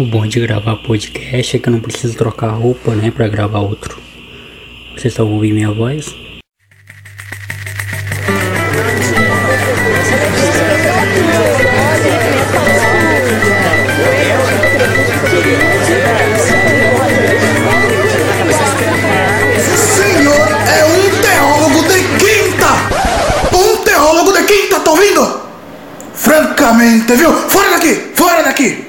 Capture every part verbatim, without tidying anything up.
O bom de gravar podcast é que eu não preciso trocar roupa, né, pra gravar outro. Vocês só ouvem minha voz? Senhor é um teólogo de quinta! Um teólogo de quinta, tá ouvindo? Francamente, viu? Fora daqui! Fora daqui!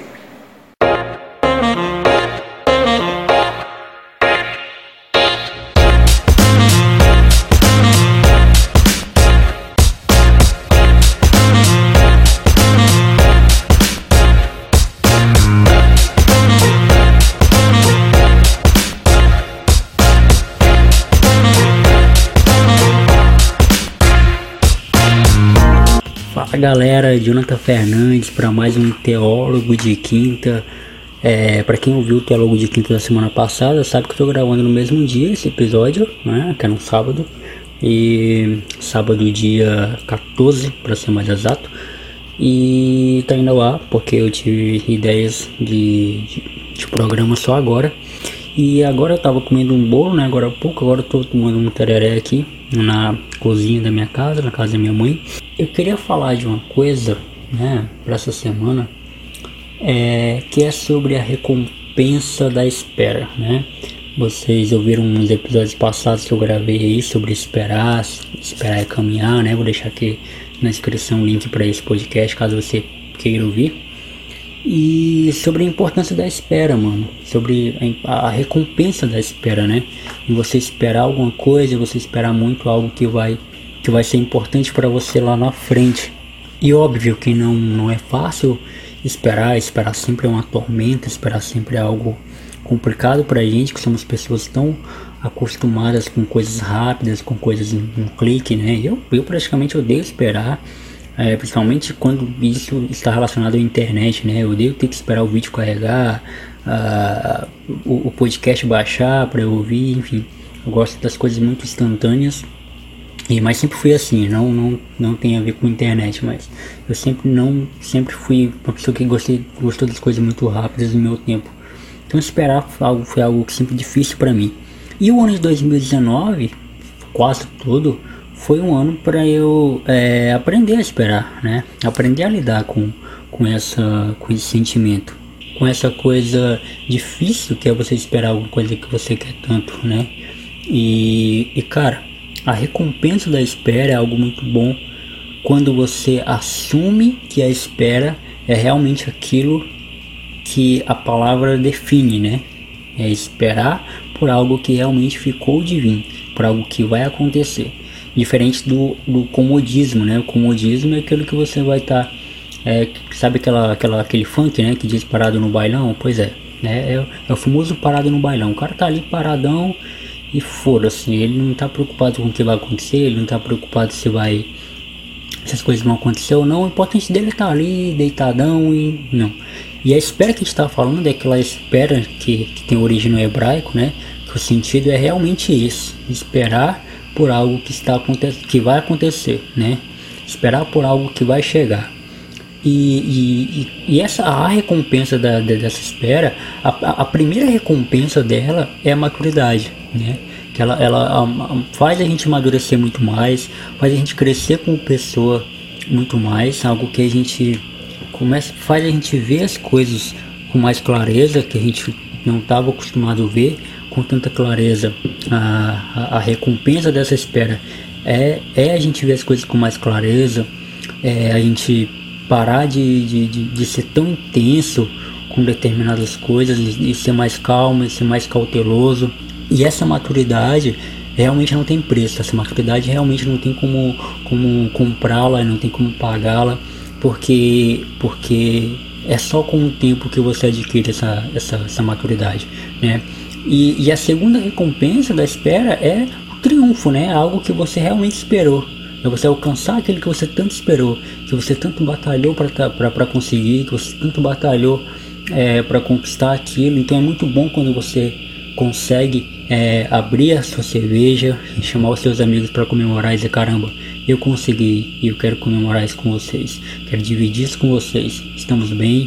Fala galera, Jonathan Fernandes para mais um Teólogo de Quinta. É, para quem ouviu o Teólogo de Quinta da semana passada, sabe que eu tô gravando no mesmo dia esse episódio, né, que é no sábado. E sábado dia quatorze, para ser mais exato. E tá indo ao ar porque eu tive ideias de, de, de programa só agora. E agora eu tava comendo um bolo, né, agora há pouco, agora eu tô tomando um tereré aqui na cozinha da minha casa, na casa da minha mãe. Eu queria falar de uma coisa, né, para essa semana, é, que é sobre a recompensa da espera, né? Vocês ouviram uns episódios passados que eu gravei aí sobre esperar, esperar é caminhar, né? Vou deixar aqui na descrição o link para esse podcast, caso você queira ouvir. E sobre a importância da espera, mano, sobre a, a recompensa da espera, né? Em você esperar alguma coisa, você esperar muito algo que vai que vai ser importante para você lá na frente. E óbvio que não, não é fácil esperar, esperar sempre é uma tormenta, esperar sempre é algo complicado pra gente, que somos pessoas tão acostumadas com coisas rápidas, com coisas em um clique, né? Eu, eu praticamente odeio esperar, é, principalmente quando isso está relacionado à internet, né? Eu odeio ter que esperar o vídeo carregar, uh, o, o podcast baixar para eu ouvir, enfim. Eu gosto das coisas muito instantâneas. E, mas sempre fui assim, não, não, não tem a ver com internet, mas eu sempre não sempre fui uma pessoa que gostei, gostou das coisas muito rápidas no meu tempo. Então esperar foi algo, foi algo sempre difícil para mim. E o ano de dois mil e dezenove, quase todo, foi um ano para eu é, aprender a esperar, né? Aprender a lidar com, com, essa, com esse sentimento, com essa coisa difícil que é você esperar alguma coisa que você quer tanto, né? E, e cara, a recompensa da espera é algo muito bom quando você assume que a espera é realmente aquilo que a palavra define, né? É esperar por algo que realmente ficou de vir, por algo que vai acontecer. Diferente do, do comodismo, né? O comodismo é aquilo que você vai estar... Tá, é, sabe aquela, aquela, aquele funk, né? Que diz parado no bailão? Pois é, né? É, é o famoso parado no bailão. O cara tá ali paradão e foda-se, ele não tá preocupado com o que vai acontecer, ele não tá preocupado se vai, se as coisas vão acontecer ou não. O importante dele é tá ali, deitadão e não. E a espera que a gente tá falando é aquela espera que, que tem origem no hebraico, né? Que o sentido é realmente esse, esperar por algo que está acontecendo, que vai acontecer, né? Esperar por algo que vai chegar. E, e, e essa a recompensa da, dessa espera, a, a primeira recompensa dela é a maturidade, né? Que ela, ela a, faz a gente amadurecer muito mais, faz a gente crescer como pessoa muito mais, algo que a gente começa, faz a gente ver as coisas com mais clareza, que a gente não estava acostumado a ver com tanta clareza. A, a, a recompensa dessa espera é, é a gente ver as coisas com mais clareza, é a gente parar de, de, de, de ser tão intenso com determinadas coisas e, e ser mais calmo, e ser mais cauteloso. E essa maturidade realmente não tem preço, essa maturidade realmente não tem como, como comprá-la, não tem como pagá-la, porque, porque é só com o tempo que você adquire essa, essa, essa maturidade, né? E, e a segunda recompensa da espera é o triunfo, né? Algo que você realmente esperou. É você alcançar aquilo que você tanto esperou, que você tanto batalhou para conseguir, que você tanto batalhou é, para conquistar aquilo. Então é muito bom quando você consegue é, abrir a sua cerveja e chamar os seus amigos para comemorar e dizer: caramba, eu consegui e eu quero comemorar isso com vocês, quero dividir isso com vocês, estamos bem,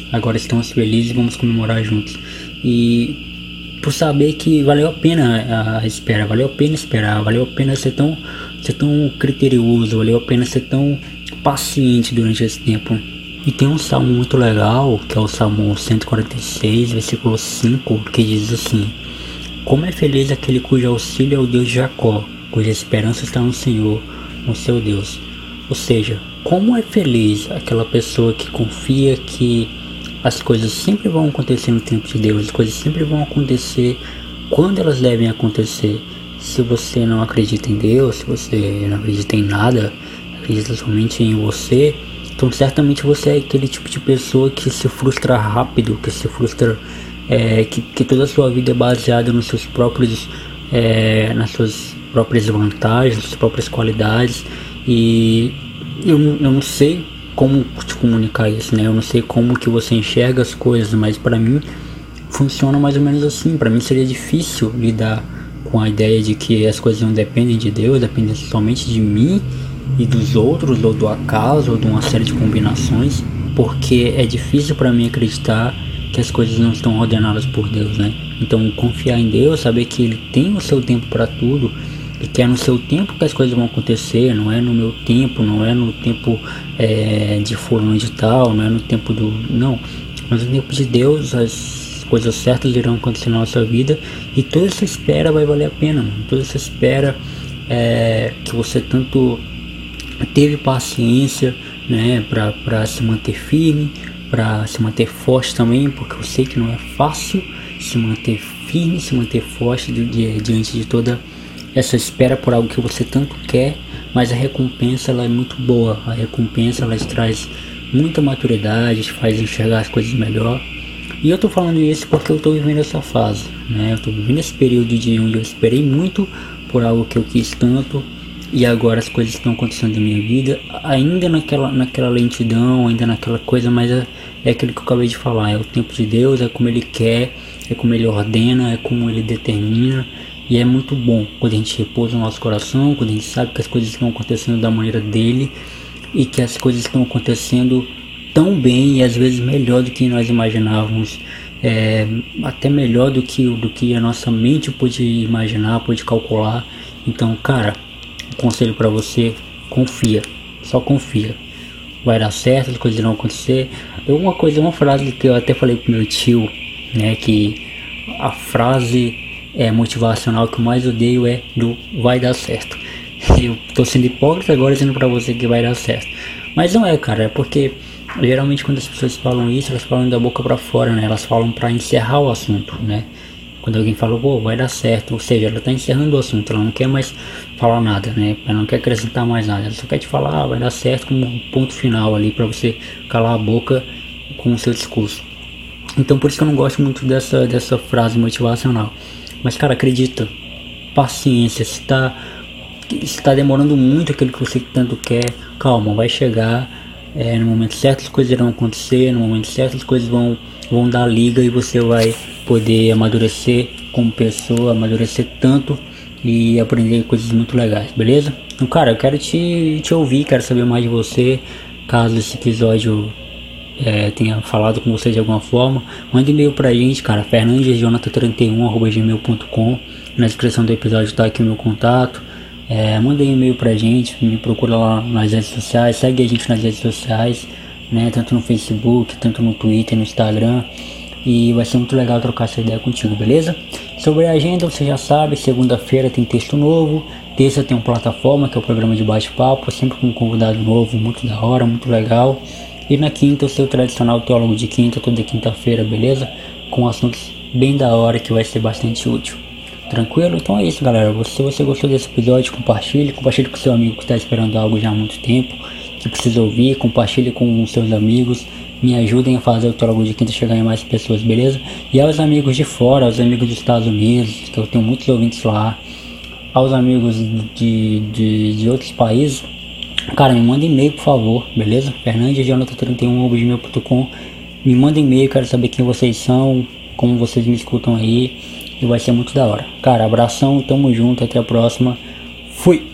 agora estamos felizes e vamos comemorar juntos. E por saber que valeu a pena a espera, valeu a pena esperar, valeu a pena ser tão, ser tão criterioso, valeu a pena ser tão paciente durante esse tempo. E tem um salmo muito legal, que é o Salmo cento e quarenta e seis, versículo cinco, que diz assim: como é feliz aquele cujo auxílio é o Deus de Jacó, cuja esperança está no Senhor, no seu Deus. Ou seja, como é feliz aquela pessoa que confia que as coisas sempre vão acontecer no tempo de Deus, as coisas sempre vão acontecer quando elas devem acontecer. Se você não acredita em Deus, se você não acredita em nada, acredita somente em você, então certamente você é aquele tipo de pessoa que se frustra rápido, que se frustra, é, que, que toda a sua vida é baseada nos seus próprios, é, nas suas próprias vantagens, nas suas próprias qualidades. E eu, eu não sei como te comunicar isso, né? Eu não sei como que você enxerga as coisas, mas para mim funciona mais ou menos assim. Para mim seria difícil lidar com a ideia de que as coisas não dependem de Deus, dependem somente de mim e dos outros, ou do acaso, ou de uma série de combinações, porque é difícil para mim acreditar que as coisas não estão ordenadas por Deus, né? Então confiar em Deus, saber que Ele tem o seu tempo para tudo, e que é no seu tempo que as coisas vão acontecer, não é no meu tempo, não é no tempo é, de fulano de tal, não é no tempo do... não, mas no tempo de Deus as coisas certas irão acontecer na nossa vida, e toda essa espera vai valer a pena, mano. Toda essa espera é, que você tanto teve paciência, né, pra, pra se manter firme, pra se manter forte também, porque eu sei que não é fácil se manter firme, se manter forte de, de, diante de toda essa espera por algo que você tanto quer, mas a recompensa ela é muito boa. A recompensa ela te traz muita maturidade, te faz enxergar as coisas melhor. E eu tô falando isso porque eu tô vivendo essa fase, né? Eu tô vivendo esse período de onde eu esperei muito por algo que eu quis tanto, e agora as coisas estão acontecendo na minha vida, ainda naquela, naquela lentidão, ainda naquela coisa, mas é, é aquilo que eu acabei de falar, é o tempo de Deus, é como Ele quer, é como Ele ordena, é como Ele determina. E é muito bom quando a gente repousa o nosso coração, quando a gente sabe que as coisas estão acontecendo da maneira dele, e que as coisas estão acontecendo tão bem e às vezes melhor do que nós imaginávamos, é, até melhor do que, do que a nossa mente pôde imaginar, pôde calcular. Então, cara, um conselho para você: confia, só confia, vai dar certo, as coisas irão acontecer. Uma coisa, uma frase que eu até falei pro meu tio, né, que a frase é motivacional que eu mais odeio é do vai dar certo. Eu tô sendo hipócrita agora dizendo pra você que vai dar certo, mas não é, cara, é porque geralmente quando as pessoas falam isso, elas falam da boca pra fora, né? Elas falam pra encerrar o assunto, né? Quando alguém fala, pô, vai dar certo, ou seja, ela tá encerrando o assunto, ela não quer mais falar nada, né? Ela não quer acrescentar mais nada, ela só quer te falar, ah, vai dar certo, como um ponto final ali pra você calar a boca com o seu discurso. Então por isso que eu não gosto muito dessa, dessa frase motivacional. Mas, cara, acredita, paciência, se tá, se tá demorando muito aquilo que você tanto quer, calma, vai chegar, é, no momento certo as coisas irão acontecer, no momento certo as coisas vão, vão dar liga, e você vai poder amadurecer como pessoa, amadurecer tanto e aprender coisas muito legais, beleza? Então, cara, eu quero te, te ouvir, quero saber mais de você. Caso esse episódio É, tenha falado com você de alguma forma, manda e-mail pra gente, cara, fernandes jonathan trinta e um arroba gmail ponto com. Na descrição do episódio tá aqui o meu contato. É, manda e-mail pra gente, me procura lá nas redes sociais, segue a gente nas redes sociais, né, tanto no Facebook, tanto no Twitter, no Instagram, e vai ser muito legal trocar essa ideia contigo, beleza? Sobre a agenda, você já sabe, segunda-feira tem texto novo, terça tem uma plataforma que é o programa de bate-papo, sempre com um convidado novo, muito da hora, muito legal. E na quinta, o seu tradicional teólogo de quinta, toda quinta-feira, beleza? Com assuntos bem da hora que vai ser bastante útil. Tranquilo? Então é isso, galera. Se você gostou desse episódio, compartilhe. Compartilhe com seu amigo que está esperando algo já há muito tempo, que precisa ouvir. Compartilhe com seus amigos. Me ajudem a fazer o teólogo de quinta chegar em mais pessoas, beleza? E aos amigos de fora, aos amigos dos Estados Unidos, que eu tenho muitos ouvintes lá. Aos amigos de, de, de outros países, cara, me manda e-mail, por favor, beleza? fernandes jonathan trinta e um arroba gmail ponto com. Me manda e-mail, quero saber quem vocês são, como vocês me escutam aí, e vai ser muito da hora. Cara, abração, tamo junto, até a próxima. Fui!